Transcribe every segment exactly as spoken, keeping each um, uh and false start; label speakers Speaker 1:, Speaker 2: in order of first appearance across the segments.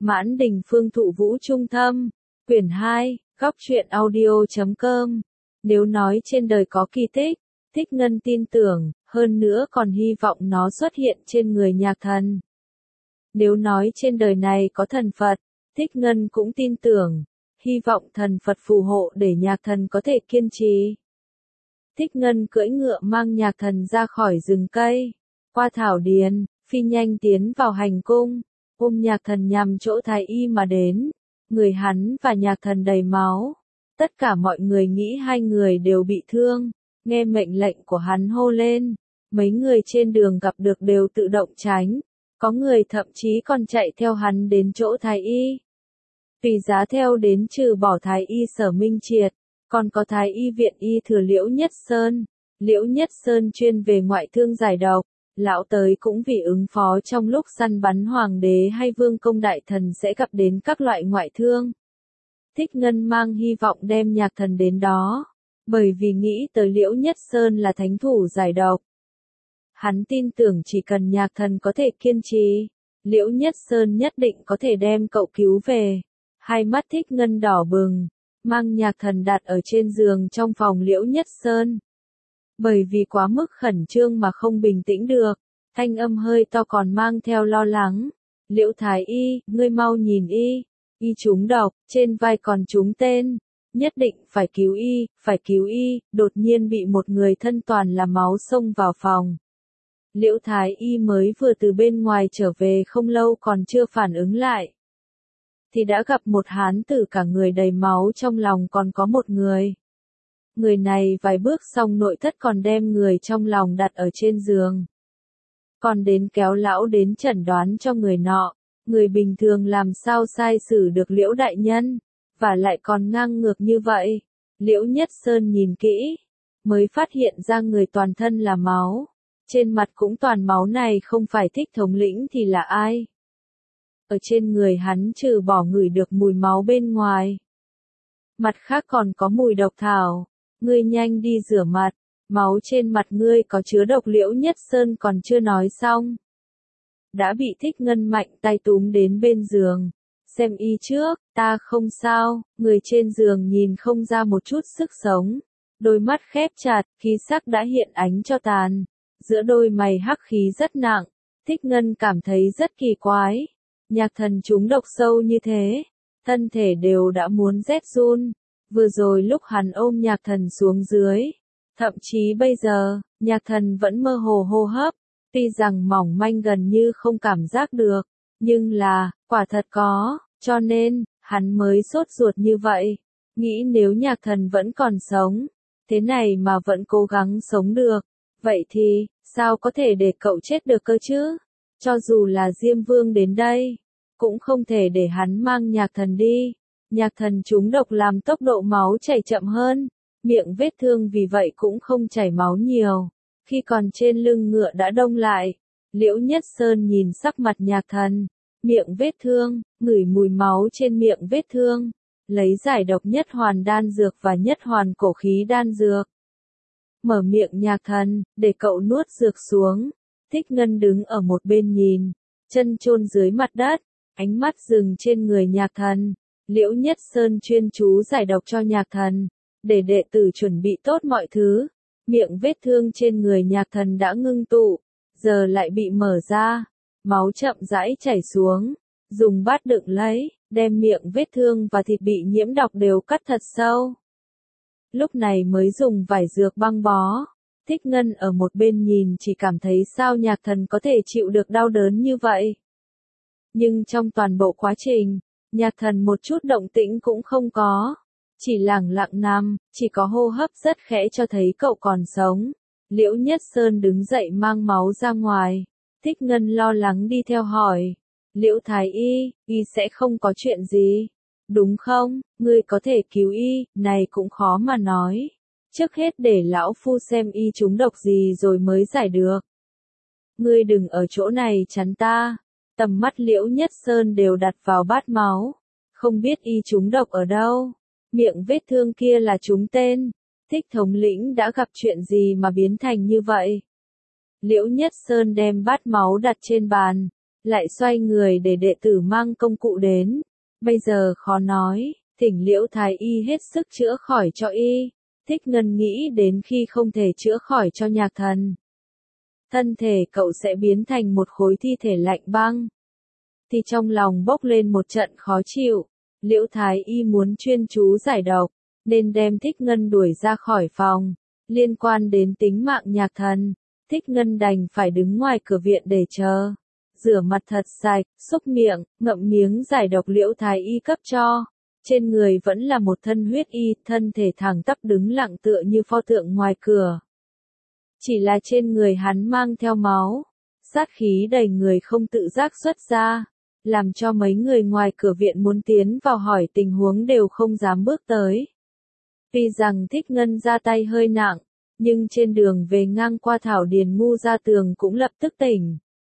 Speaker 1: Mãn Đình Phương Thụ Vũ Trung Thâm, quyển hai, góc truyện audio chấm com. Nếu nói trên đời có kỳ tích, Thích Ngân tin tưởng, hơn nữa còn hy vọng nó xuất hiện trên người Nhạc Thần. Nếu nói trên đời này có thần Phật, Thích Ngân cũng tin tưởng, hy vọng thần Phật phù hộ để Nhạc Thần có thể kiên trì. Thích Ngân cưỡi ngựa mang Nhạc Thần ra khỏi rừng cây, qua thảo điền, phi nhanh tiến vào hành cung, ôm Nhạc Thần nhằm chỗ Thái Y mà đến. Người hắn và Nhạc Thần đầy máu. Tất cả mọi người nghĩ hai người đều bị thương, nghe mệnh lệnh của hắn hô lên. Mấy người trên đường gặp được đều tự động tránh, có người thậm chí còn chạy theo hắn đến chỗ Thái Y. Vì giá theo đến trừ bỏ Thái Y Sở Minh Triệt, còn có Thái Y Viện Y Thừa Liễu Nhất Sơn. Liễu Nhất Sơn chuyên về ngoại thương giải độc, lão tới cũng vì ứng phó trong lúc săn bắn hoàng đế hay vương công đại thần sẽ gặp đến các loại ngoại thương. Thích Ngân mang hy vọng đem Nhạc Thần đến đó, bởi vì nghĩ tới Liễu Nhất Sơn là thánh thủ giải độc. Hắn tin tưởng chỉ cần Nhạc Thần có thể kiên trì, Liễu Nhất Sơn nhất định có thể đem cậu cứu về. Hai mắt Thích Ngân đỏ bừng, mang Nhạc Thần đặt ở trên giường trong phòng Liễu Nhất Sơn. Bởi vì quá mức khẩn trương mà không bình tĩnh được, thanh âm hơi to còn mang theo lo lắng. Liễu Thái Y, ngươi mau nhìn y, y trúng độc, trên vai còn trúng tên, nhất định phải cứu y, phải cứu y. Đột nhiên bị một người thân toàn là máu xông vào phòng. Liễu Thái Y mới vừa từ bên ngoài trở về không lâu còn chưa phản ứng lại, thì đã gặp một hán tử cả người đầy máu, trong lòng còn có một người. Người này vài bước xong nội thất còn đem người trong lòng đặt ở trên giường. Còn đến kéo lão đến chẩn đoán cho người nọ, người bình thường làm sao sai xử được Liễu đại nhân, và lại còn ngang ngược như vậy. Liễu Nhất Sơn nhìn kỹ, mới phát hiện ra người toàn thân là máu, trên mặt cũng toàn máu, này không phải Thích thống lĩnh thì là ai? Ở trên người hắn trừ bỏ ngửi được mùi máu bên ngoài, mặt khác còn có mùi độc thảo. Ngươi nhanh đi rửa mặt, máu trên mặt ngươi có chứa độc. Liễu Nhất Sơn còn chưa nói xong, đã bị Thích Ngân mạnh tay túm đến bên giường. Xem y trước, ta không sao. Người trên giường nhìn không ra một chút sức sống, đôi mắt khép chặt, khí sắc đã hiện ánh cho tàn, giữa đôi mày hắc khí rất nặng. Thích Ngân cảm thấy rất kỳ quái, Nhạc Thần trúng độc sâu như thế, thân thể đều đã muốn rét run. Vừa rồi lúc hắn ôm Nhạc Thần xuống dưới, thậm chí bây giờ, Nhạc Thần vẫn mơ hồ hô hấp, tuy rằng mỏng manh gần như không cảm giác được, nhưng là, quả thật có, cho nên, hắn mới sốt ruột như vậy. Nghĩ nếu Nhạc Thần vẫn còn sống, thế này mà vẫn cố gắng sống được, vậy thì, sao có thể để cậu chết được cơ chứ? Cho dù là Diêm Vương đến đây, cũng không thể để hắn mang Nhạc Thần đi. Nhạc Thần trúng độc làm tốc độ máu chảy chậm hơn, miệng vết thương vì vậy cũng không chảy máu nhiều. Khi còn trên lưng ngựa đã đông lại, Liễu Nhất Sơn nhìn sắc mặt Nhạc Thần, miệng vết thương, ngửi mùi máu trên miệng vết thương, lấy giải độc nhất hoàn đan dược và nhất hoàn cổ khí đan dược. Mở miệng Nhạc Thần, để cậu nuốt dược xuống. Thích Ngân đứng ở một bên nhìn, chân chôn dưới mặt đất, ánh mắt dừng trên người Nhạc Thần. Liễu Nhất Sơn chuyên chú giải độc cho Nhạc Thần, để đệ tử chuẩn bị tốt mọi thứ. Miệng vết thương trên người Nhạc Thần đã ngưng tụ, giờ lại bị mở ra, máu chậm rãi chảy xuống, dùng bát đựng lấy, đem miệng vết thương và thịt bị nhiễm độc đều cắt thật sâu. Lúc này mới dùng vải dược băng bó. Thích Ngân ở một bên nhìn chỉ cảm thấy sao Nhạc Thần có thể chịu được đau đớn như vậy. Nhưng trong toàn bộ quá trình, Nhạc Thần một chút động tĩnh cũng không có, chỉ lẳng lặng nằm, chỉ có hô hấp rất khẽ cho thấy cậu còn sống. Liễu Nhất Sơn đứng dậy mang máu ra ngoài, Thích Ngân lo lắng đi theo hỏi, Liễu Thái Y, y sẽ không có chuyện gì, đúng không? Ngươi có thể cứu y, này cũng khó mà nói. Trước hết để lão phu xem y trúng độc gì rồi mới giải được. Ngươi đừng ở chỗ này chắn ta. Tầm mắt Liễu Nhất Sơn đều đặt vào bát máu, không biết y trúng độc ở đâu. Miệng vết thương kia là trúng tên. Thích thống lĩnh đã gặp chuyện gì mà biến thành như vậy? Liễu Nhất Sơn đem bát máu đặt trên bàn, lại xoay người để đệ tử mang công cụ đến. Bây giờ khó nói, thỉnh Liễu Thái Y hết sức chữa khỏi cho y. Thích Ngân nghĩ đến khi không thể chữa khỏi cho Nhạc Thần, thân thể cậu sẽ biến thành một khối thi thể lạnh băng, thì trong lòng bốc lên một trận khó chịu. Liễu Thái Y muốn chuyên chú giải độc, nên đem Thích Ngân đuổi ra khỏi phòng. Liên quan đến tính mạng Nhạc Thần, Thích Ngân đành phải đứng ngoài cửa viện để chờ. Rửa mặt thật sạch, xúc miệng, ngậm miếng giải độc Liễu Thái Y cấp cho. Trên người vẫn là một thân huyết y, thân thể thẳng tắp đứng lặng tựa như pho tượng ngoài cửa. Chỉ là trên người hắn mang theo máu, sát khí đầy người không tự giác xuất ra, làm cho mấy người ngoài cửa viện muốn tiến vào hỏi tình huống đều không dám bước tới. Tuy rằng Thích Ngân ra tay hơi nặng, nhưng trên đường về ngang qua thảo điền Ngu Gia Tường cũng lập tức tỉnh.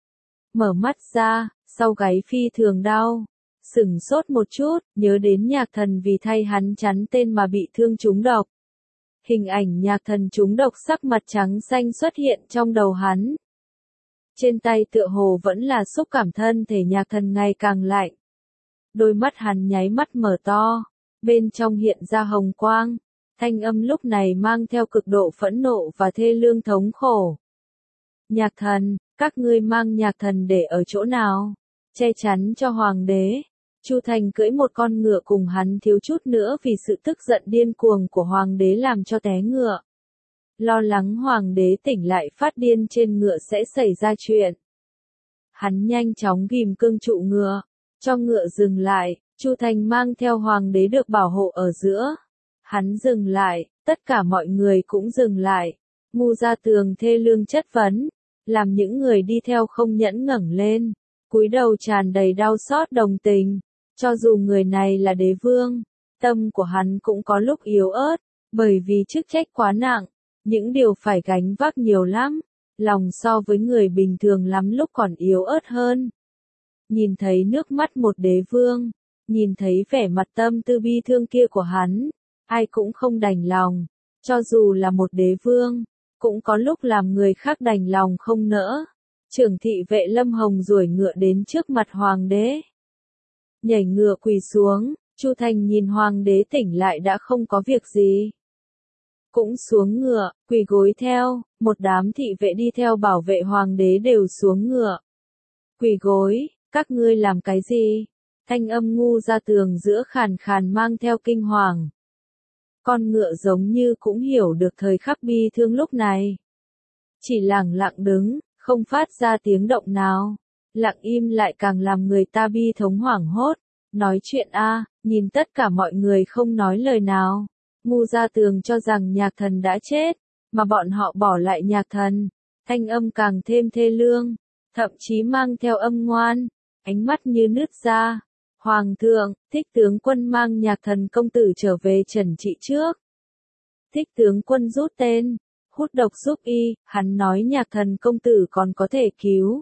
Speaker 1: Mở mắt ra, sau gáy phi thường đau, sửng sốt một chút, nhớ đến Nhạc Thần vì thay hắn chắn tên mà bị thương trúng độc. Hình ảnh Nhạc Thần trúng độc sắc mặt trắng xanh xuất hiện trong đầu hắn. Trên tay tựa hồ vẫn là xúc cảm thân thể Nhạc Thần ngày càng lạnh. Đôi mắt hắn nháy mắt mở to, bên trong hiện ra hồng quang, thanh âm lúc này mang theo cực độ phẫn nộ và thê lương thống khổ. Nhạc Thần, các ngươi mang Nhạc Thần để ở chỗ nào? Che chắn cho hoàng đế. Chu Thành cưỡi một con ngựa cùng hắn thiếu chút nữa vì sự tức giận điên cuồng của hoàng đế làm cho té ngựa. Lo lắng hoàng đế tỉnh lại phát điên trên ngựa sẽ xảy ra chuyện. Hắn nhanh chóng ghim cương trụ ngựa, cho ngựa dừng lại. Chu Thành mang theo hoàng đế được bảo hộ ở giữa. Hắn dừng lại, tất cả mọi người cũng dừng lại. Ngu Gia Tường thê lương chất vấn, làm những người đi theo không nhẫn ngẩng lên, cúi đầu tràn đầy đau xót đồng tình. Cho dù người này là đế vương, tâm của hắn cũng có lúc yếu ớt, bởi vì chức trách quá nặng, những điều phải gánh vác nhiều lắm, lòng so với người bình thường lắm lúc còn yếu ớt hơn. Nhìn thấy nước mắt một đế vương, nhìn thấy vẻ mặt tâm tư bi thương kia của hắn, ai cũng không đành lòng, cho dù là một đế vương, cũng có lúc làm người khác đành lòng không nỡ. Trưởng thị vệ Lâm Hồng duỗi ngựa đến trước mặt hoàng đế. Nhảy ngựa quỳ xuống, Chu Thành nhìn hoàng đế tỉnh lại đã không có việc gì. Cũng xuống ngựa, quỳ gối theo, một đám thị vệ đi theo bảo vệ hoàng đế đều xuống ngựa. Quỳ gối, các ngươi làm cái gì? Thanh âm Ngu Gia Tường giữa khàn khàn mang theo kinh hoàng. Con ngựa giống như cũng hiểu được thời khắc bi thương lúc này. Chỉ lặng lặng đứng, không phát ra tiếng động nào. Lặng im lại càng làm người ta bi thống hoảng hốt. Nói chuyện a, nhìn tất cả mọi người không nói lời nào. Ngu Gia Tường cho rằng Nhạc Thần đã chết, mà bọn họ bỏ lại Nhạc Thần. Thanh âm càng thêm thê lương, thậm chí mang theo âm ngoan, ánh mắt như nứt ra. Hoàng thượng, Thích tướng quân mang Nhạc Thần công tử trở về trần trị trước. Thích tướng quân rút tên, hút độc giúp y, hắn nói Nhạc Thần công tử còn có thể cứu.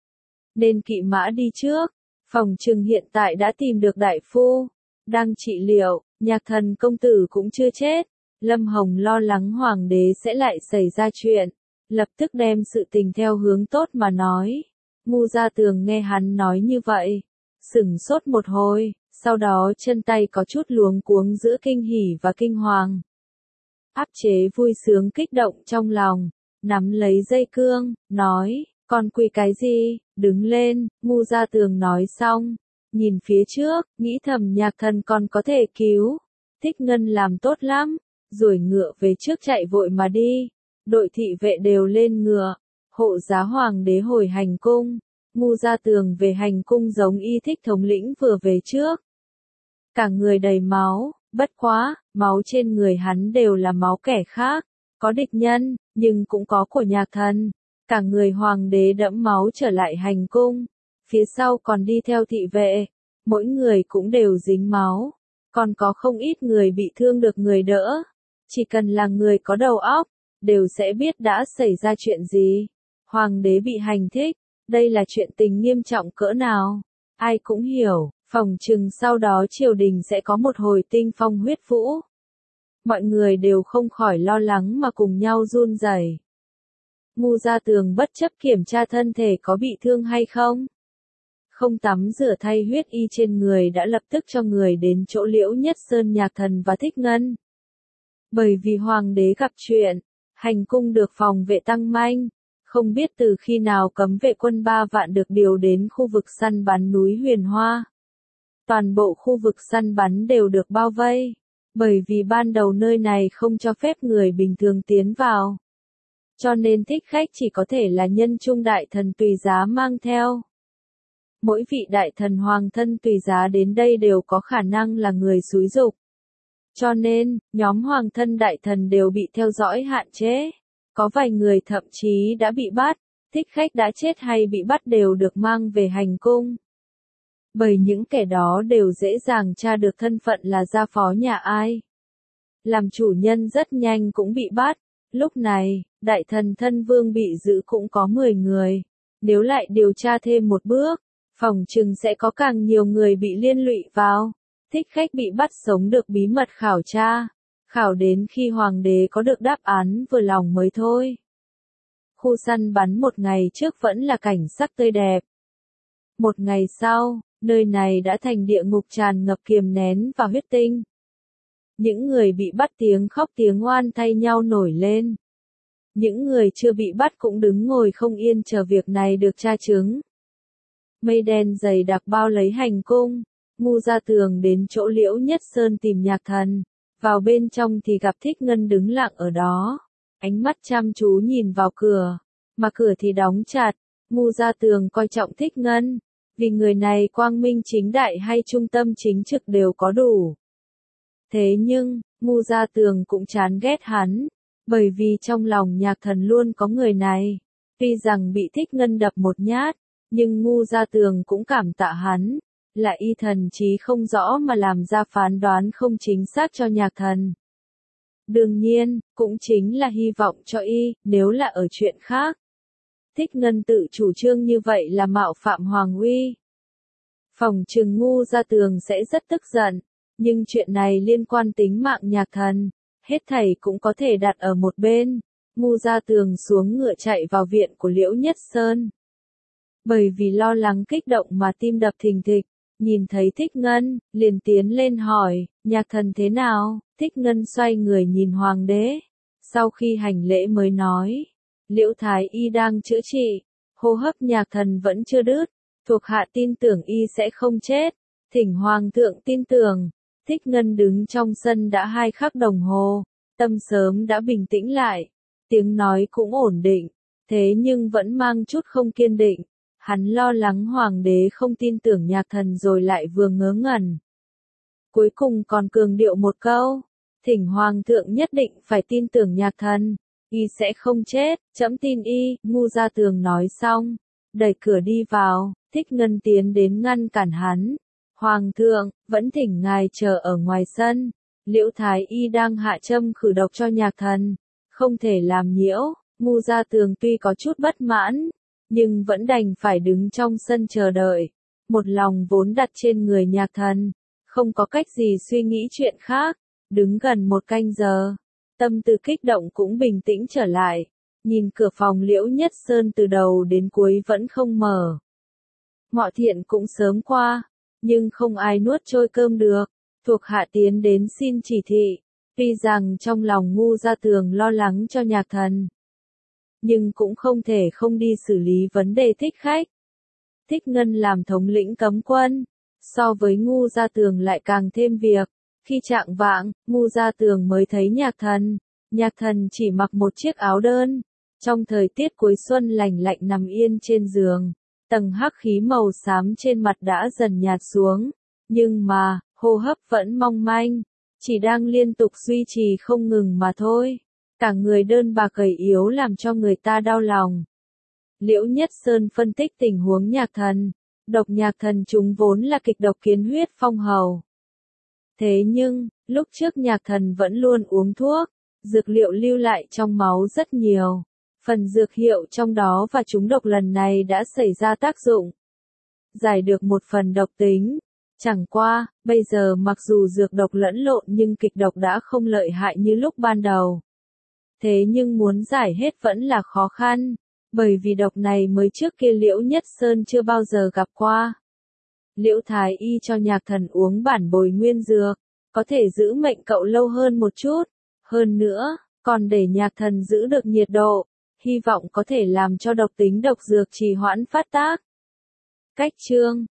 Speaker 1: Nên kỵ mã đi trước, phòng trừng hiện tại đã tìm được đại phu, đang trị liệu, Nhạc Thần công tử cũng chưa chết. Lâm Hồng lo lắng hoàng đế sẽ lại xảy ra chuyện, lập tức đem sự tình theo hướng tốt mà nói. Ngu Gia Tường nghe hắn nói như vậy, sửng sốt một hồi, sau đó chân tay có chút luống cuống giữa kinh hỉ và kinh hoàng. Áp chế vui sướng kích động trong lòng, nắm lấy dây cương, nói, còn quỳ cái gì, đứng lên. Ngu Gia Tường nói xong, nhìn phía trước, nghĩ thầm Nhạc Thần còn có thể cứu. Thích Ngân làm tốt lắm, rồi ngựa về trước chạy vội mà đi. Đội thị vệ đều lên ngựa, hộ giá hoàng đế hồi hành cung. Ngu Gia Tường về hành cung giống y Thích thống lĩnh vừa về trước. Cả người đầy máu, bất quá, máu trên người hắn đều là máu kẻ khác. Có địch nhân, nhưng cũng có của Nhạc Thần. Cả người hoàng đế đẫm máu trở lại hành cung. Phía sau còn đi theo thị vệ, mỗi người cũng đều dính máu. Còn có không ít người bị thương được người đỡ. Chỉ cần là người có đầu óc, đều sẽ biết đã xảy ra chuyện gì. Hoàng đế bị hành thích, đây là chuyện tình nghiêm trọng cỡ nào. Ai cũng hiểu, phòng trừng sau đó triều đình sẽ có một hồi tinh phong huyết vũ. Mọi người đều không khỏi lo lắng mà cùng nhau run rẩy. Ngu Gia Tường bất chấp kiểm tra thân thể có bị thương hay không. không tắm rửa thay huyết y trên người đã lập tức cho người đến chỗ Liễu Nhất Sơn Nhạc Thần và Thích Ngân. Bởi vì hoàng đế gặp chuyện, hành cung được phòng vệ tăng manh, không biết từ khi nào cấm vệ quân ba vạn được điều đến khu vực săn bắn núi Huyền Hoa. Toàn bộ khu vực săn bắn đều được bao vây, bởi vì ban đầu nơi này không cho phép người bình thường tiến vào. Cho nên thích khách chỉ có thể là nhân trung đại thần tùy giá mang theo. Mỗi vị đại thần hoàng thân tùy giá đến đây đều có khả năng là người xúi giục. Cho nên, nhóm hoàng thân đại thần đều bị theo dõi hạn chế. Có vài người thậm chí đã bị bắt, thích khách đã chết hay bị bắt đều được mang về hành cung. Bởi những kẻ đó đều dễ dàng tra được thân phận là gia phó nhà ai. Làm chủ nhân rất nhanh cũng bị bắt. Lúc này, đại thần thân vương bị giữ cũng có mười người. Nếu lại điều tra thêm một bước, phòng chừng sẽ có càng nhiều người bị liên lụy vào. Thích khách bị bắt sống được bí mật khảo tra. Khảo đến khi hoàng đế có được đáp án vừa lòng mới thôi. Khu săn bắn một ngày trước vẫn là cảnh sắc tươi đẹp. Một ngày sau, nơi này đã thành địa ngục tràn ngập kiềm nén và huyết tinh. Những người bị bắt tiếng khóc tiếng oan thay nhau nổi lên. Những người chưa bị bắt cũng đứng ngồi không yên chờ việc này được tra chứng. Mây đen dày đặc bao lấy hành cung, Ngu Gia Tường đến chỗ Liễu Nhất Sơn tìm Nhạc Thần. Vào bên trong thì gặp Thích Ngân đứng lặng ở đó, ánh mắt chăm chú nhìn vào cửa, mà cửa thì đóng chặt. Ngu Gia Tường coi trọng Thích Ngân, vì người này quang minh chính đại hay trung tâm chính trực đều có đủ. Thế nhưng, Ngu Gia Tường cũng chán ghét hắn, bởi vì trong lòng Nhạc Thần luôn có người này. Tuy rằng bị Thích Ngân đập một nhát, nhưng Ngu Gia Tường cũng cảm tạ hắn. Là y thần trí không rõ mà làm ra phán đoán không chính xác cho Nhạc Thần. Đương nhiên, cũng chính là hy vọng cho y, nếu là ở chuyện khác. Thích Ngân tự chủ trương như vậy là mạo phạm hoàng uy. Phòng trừng Ngu Gia Tường sẽ rất tức giận, nhưng chuyện này liên quan tính mạng Nhạc Thần, hết thảy cũng có thể đặt ở một bên. Ngu Gia Tường xuống ngựa chạy vào viện của Liễu Nhất Sơn. Bởi vì lo lắng kích động mà tim đập thình thịch. Nhìn thấy Thích Ngân, liền tiến lên hỏi, Nhạc Thần thế nào? Thích Ngân xoay người nhìn hoàng đế. Sau khi hành lễ mới nói, Liễu Thái Y đang chữa trị, hô hấp Nhạc Thần vẫn chưa đứt, thuộc hạ tin tưởng y sẽ không chết. Thỉnh hoàng thượng tin tưởng. Thích Ngân đứng trong sân đã hai khắc đồng hồ, tâm sớm đã bình tĩnh lại, tiếng nói cũng ổn định, thế nhưng vẫn mang chút không kiên định. Hắn lo lắng hoàng đế không tin tưởng Nhạc Thần rồi lại vừa ngớ ngẩn. Cuối cùng còn cường điệu một câu, thỉnh hoàng thượng nhất định phải tin tưởng Nhạc Thần, y sẽ không chết, trẫm tin y. Ngu Gia Tường nói xong, đẩy cửa đi vào. Thích Ngân tiến đến ngăn cản hắn. Hoàng thượng, vẫn thỉnh ngài chờ ở ngoài sân, Liễu Thái Y đang hạ châm khử độc cho Nhạc Thần, không thể làm nhiễu. Ngu Gia Tường tuy có chút bất mãn, nhưng vẫn đành phải đứng trong sân chờ đợi. Một lòng vốn đặt trên người Nhạc Thần, không có cách gì suy nghĩ chuyện khác. Đứng gần một canh giờ, tâm tư kích động cũng bình tĩnh trở lại. Nhìn cửa phòng Liễu Nhất Sơn từ đầu đến cuối vẫn không mở. Ngọ thiện cũng sớm qua, nhưng không ai nuốt trôi cơm được. Thuộc hạ tiến đến xin chỉ thị. Tuy rằng trong lòng Ngu Gia Tường lo lắng cho Nhạc Thần, nhưng cũng không thể không đi xử lý vấn đề thích khách. Thích Ngân làm thống lĩnh cấm quân, so với Ngu Gia Tường lại càng thêm việc. Khi chạng vạng, Ngu Gia Tường mới thấy Nhạc Thần. Nhạc Thần chỉ mặc một chiếc áo đơn, trong thời tiết cuối xuân lành lạnh nằm yên trên giường. Tầng hắc khí màu xám trên mặt đã dần nhạt xuống, nhưng mà, hô hấp vẫn mong manh, chỉ đang liên tục duy trì không ngừng mà thôi. Cả người đơn bạc gầy yếu làm cho người ta đau lòng. Liễu Nhất Sơn phân tích tình huống Nhạc Thần. Độc Nhạc Thần chúng vốn là kịch độc kiến huyết phong hầu. Thế nhưng, lúc trước Nhạc Thần vẫn luôn uống thuốc, dược liệu lưu lại trong máu rất nhiều. Phần dược hiệu trong đó và chúng độc lần này đã xảy ra tác dụng. Giải được một phần độc tính. Chẳng qua, bây giờ mặc dù dược độc lẫn lộn nhưng kịch độc đã không lợi hại như lúc ban đầu. Thế nhưng muốn giải hết vẫn là khó khăn, bởi vì độc này mới trước kia Liễu Nhất Sơn chưa bao giờ gặp qua. Liễu Thái Y cho Nhạc Thần uống bản bồi nguyên dược, có thể giữ mệnh cậu lâu hơn một chút. Hơn nữa, còn để Nhạc Thần giữ được nhiệt độ, hy vọng có thể làm cho độc tính độc dược trì hoãn phát tác. Cách chương